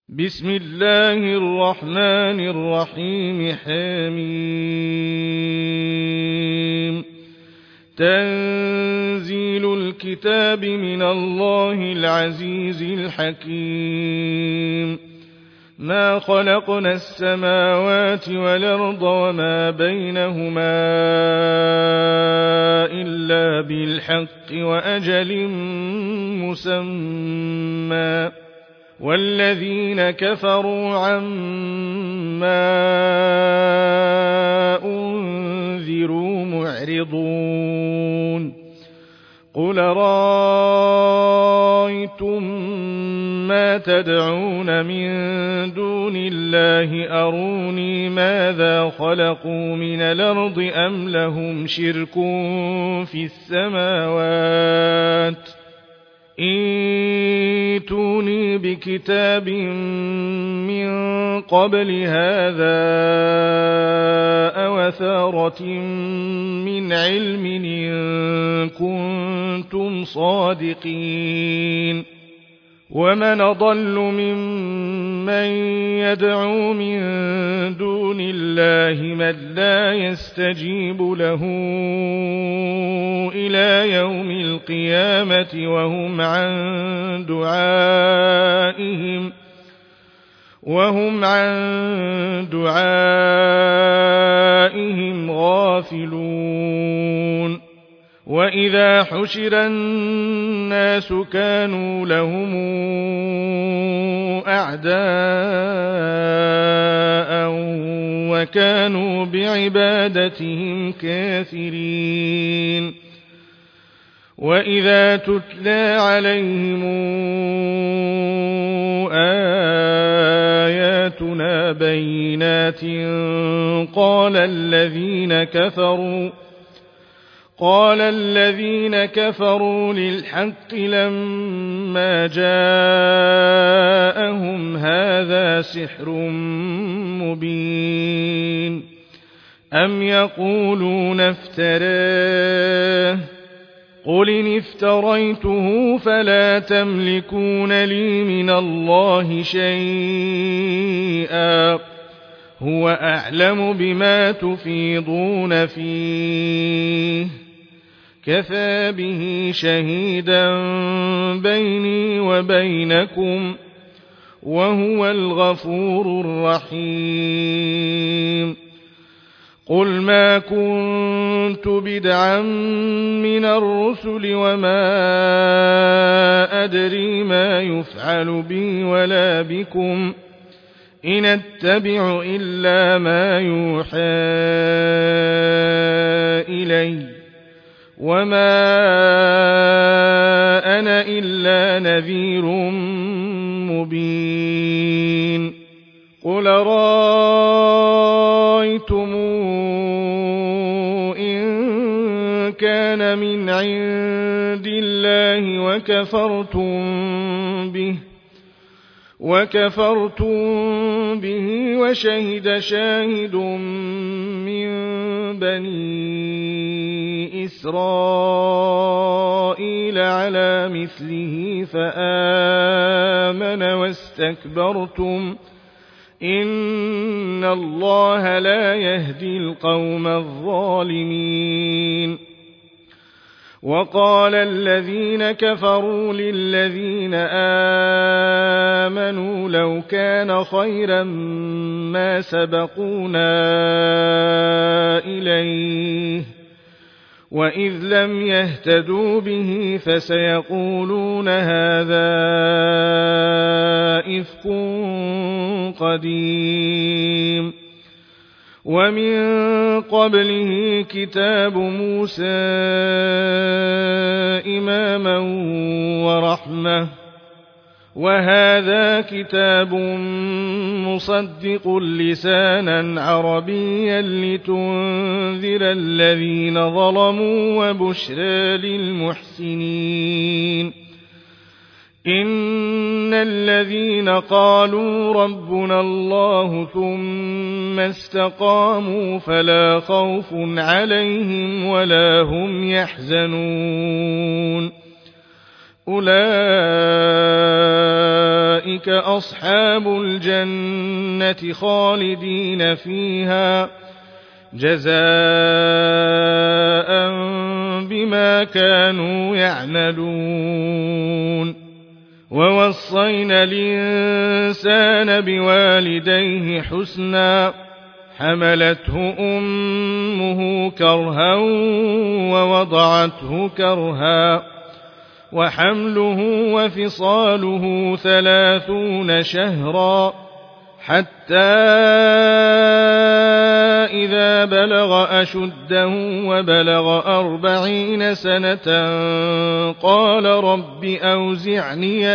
بسم الله الرحمن الرحيم حميم تنزيل الكتاب من الله العزيز الحكيم ما خلقنا السماوات والأرض وما بينهما إلا بالحق وأجل مسمى والذين كفروا عما أنذروا معرضون قل رأيتم ما تدعون من دون الله أروني ماذا خلقوا من الأرض أم لهم شرك في السماوات ائتوني بكتاب من قبل هذا أو أثارة من علم إن كنتم صادقين ومن أضل ممن يدعو من دون الله من لا يستجيب له إلى يوم القيامة وهم عن دعائهم غافلون وإذا حشر الناس كانوا لهم أعداء وكانوا بعبادتهم كافرين وإذا تتلى عليهم آياتنا بينات قال الذين كفروا للحق لما جاءهم هذا سحر مبين أم يقولون افتراه قل إن افتريته فلا تملكون لي من الله شيئا هو أعلم بما تفيضون فيه كفى به شهيدا بيني وبينكم وهو الغفور الرحيم قل ما كنت بدعا من الرسل وما أدري ما يفعل بي ولا بكم إن أتبع إلا ما يوحى إلي وما أنا إلا نذير مبين قل رأيتم إن كان من عند الله وكفرتم به وشهد شاهد من بني إسرائيل على مثله فآمن واستكبرتم إن الله لا يهدي القوم الظالمين وقال الذين كفروا للذين آمنوا لو كان خيرا ما سبقونا إليه وإذ لم يهتدوا به فسيقولون هذا إفك قديم ومن قبله كتاب موسى إماما ورحمة وهذا كتاب مصدق لسانا عربيا لتنذر الذين ظلموا وبشرى للمحسنين إن الذين قالوا ربنا الله ثم استقاموا فلا خوف عليهم ولا هم يحزنون أولئك أصحاب الجنة خالدين فيها جزاء بما كانوا يعملون ووصينا الإنسان بوالديه حسنا حملته أمه كرها ووضعته كرها وحمله وفصاله 30 شهرا حتى إذا بلغ أشده وبلغ 40 سنة قال رب أوزعني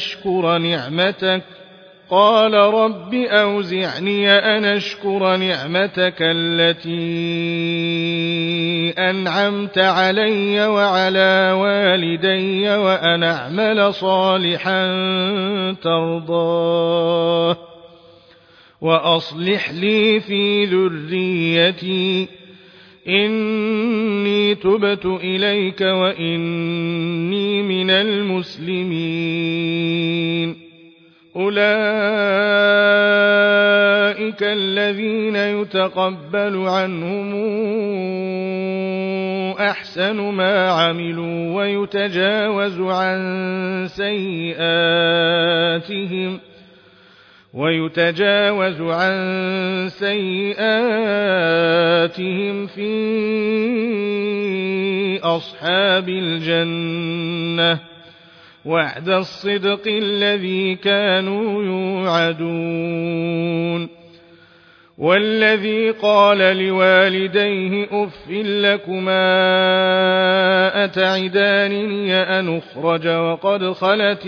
أن أشكر نعمتك التي أنعمت علي وعلى والدي وأن أعمل صالحا ترضاه وأصلح لي في ذريتي إني تبت إليك وإني من المسلمين أولئك الذين يتقبل عنهم أحسن ما عملوا ويتجاوز عن سيئاتهم في أصحاب الجنة وعد الصدق الذي كانوا يوعدون والذي قال لوالديه أف لكما أتعدانني أن أخرج وقد خلت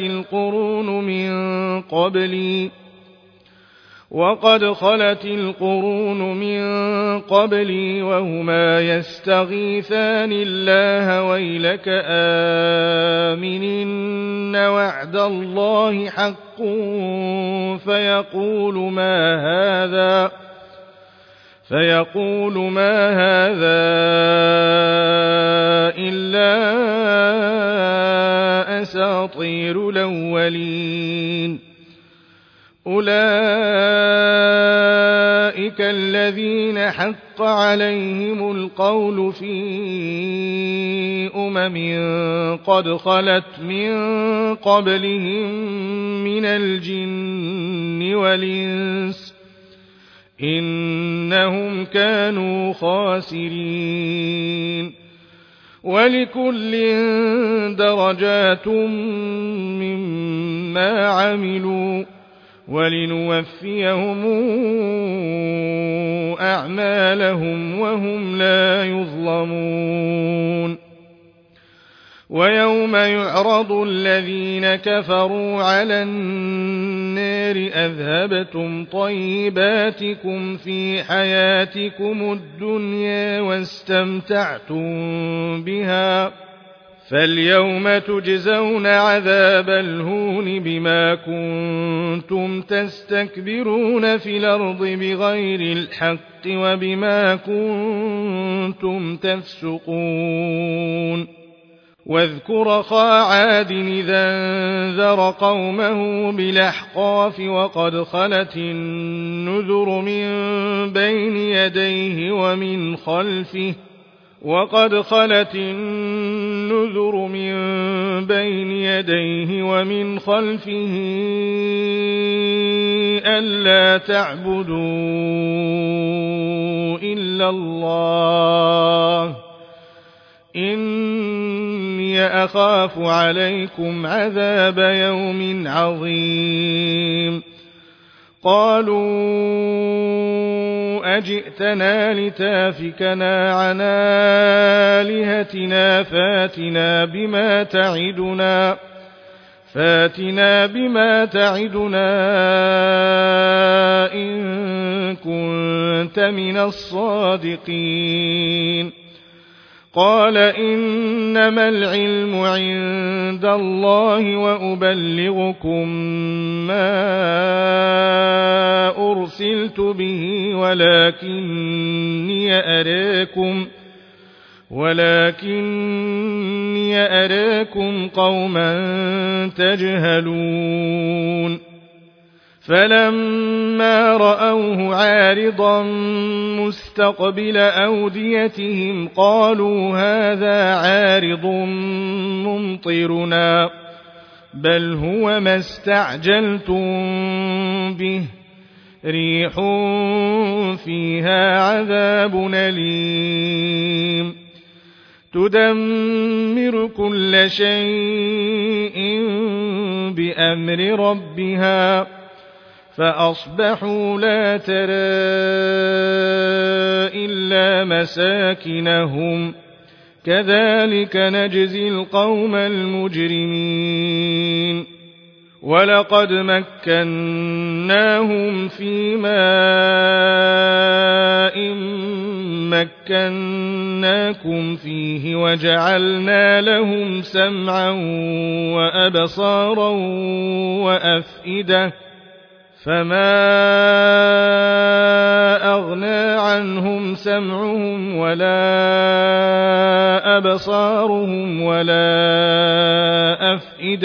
القرون من قبلي وهما يستغيثان الله ويلك آمن إن وعد الله حق فيقول ما هذا إلا أساطير الأولين أولئك الذين حق عليهم القول في قد خلت من قبلهم من الجن والإنس إنهم كانوا خاسرين ولكل درجات مما عملوا ولنوفيهم أعمالهم وهم لا يظلمون ويوم يعرض الذين كفروا على النار أذهبتم طيباتكم في حياتكم الدنيا واستمتعتم بها فاليوم تجزون عذاب الهون بما كنتم تستكبرون في الأرض بغير الحق وبما كنتم تفسقون واذكر أخا عاد إذا انذر قومه بالأحقاف وقد خلت النذر من بين يديه ومن خلفه ألا تعبدوا إلا الله إني أخاف عليكم عذاب يوم عظيم قالوا أجئتنا لتافكنا عن آلهتنا فاتنا بما تعدنا إن كنت من الصادقين قال إنما العلم عند الله وأبلغكم ما أرسلت به ولكني أراكم قوما تجهلون فلما رأوه عارضا مستقبل أوديتهم قالوا هذا عارض ممطرنا بل هو ما استعجلتم به ريح فيها عذاب أليم تدمر كل شيء بأمر ربها فأصبحوا لا ترى إلا مساكنهم كذلك نجزي القوم المجرمين ولقد مكناهم في ماء مكناكم فيه وجعلنا لهم سمعا وأبصارا وأفئدة فما أغنى عنهم سمعهم ولا أبصارهم ولا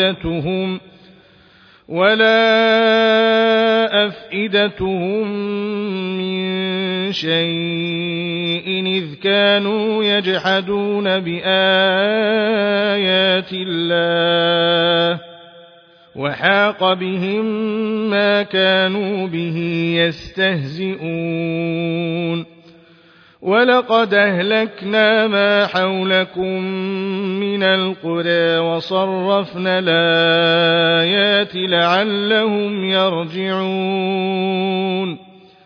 أفئدتهم من شيء إذ كانوا يجحدون بآيات الله وحاق بهم ما كانوا به يستهزئون ولقد أهلكنا ما حولكم من القرى وصرفنا الآيات لعلهم يرجعون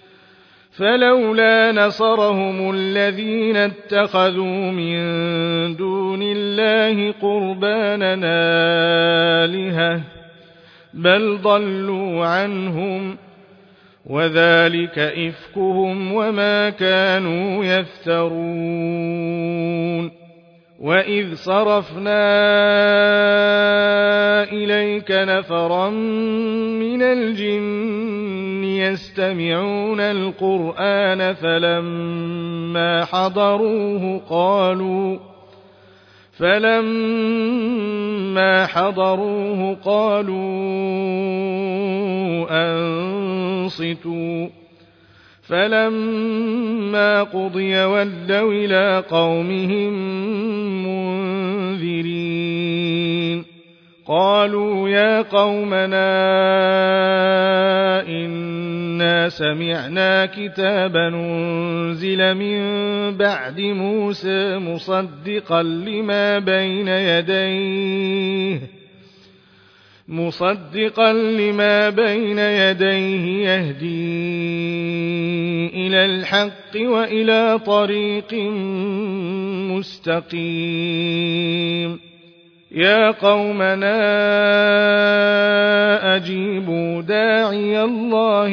فلولا نصرهم الذين اتخذوا من دون الله قربانا آلهة بل ضلوا عنهم وذلك إفكهم وما كانوا يفترون وإذ صرفنا إليك نفرا من الجن يستمعون القرآن فلما حضروه قالوا أنصتوا فلما قضي ولوا إلى قومهم منذرين قالوا يا قومنا إنا سمعنا كتابا أنزل من بعد موسى مصدقا لما بين يديه يهدي إلى الحق وإلى طريق مستقيم يا قومنا أجيبوا داعي الله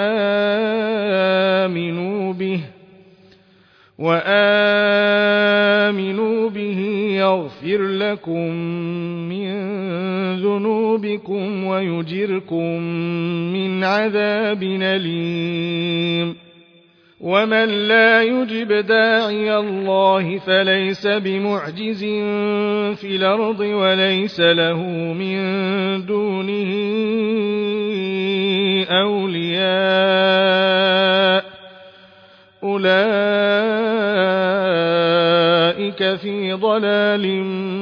وآمنوا به يغفر لكم من ذنوبكم ويجركم من عذاب أليم ومن لا يجب داعي الله فليس بمعجز في الأرض وليس له من دونه أولياء أولئك في ضلال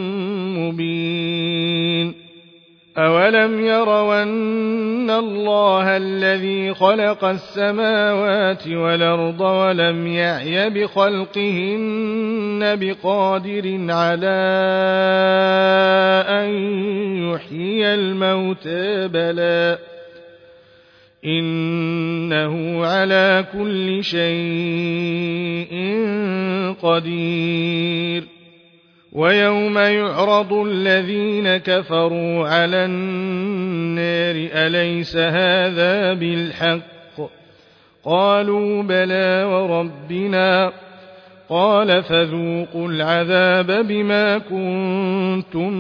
مبين أولم يروا أن الله الذي خلق السماوات والأرض ولم يعي بخلقهن بقادر على أن يحيي الموتى بلى إنه على كل شيء قدير ويوم يعرض الذين كفروا على النار أليس هذا بالحق قالوا بلى وربنا قال فذوقوا العذاب بما كنتم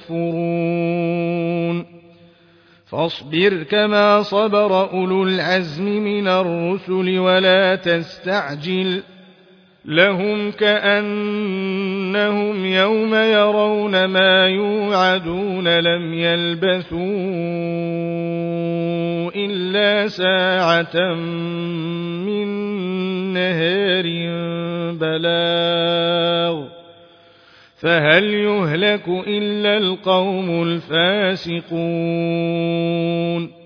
تكفرون فاصبر كما صبر أولو العزم من الرسل ولا تستعجل لهم كأنهم يوم يرون ما يوعدون لم يلبثوا إلا ساعة من نهار بلاغ فهل يهلك إلا القوم الفاسقون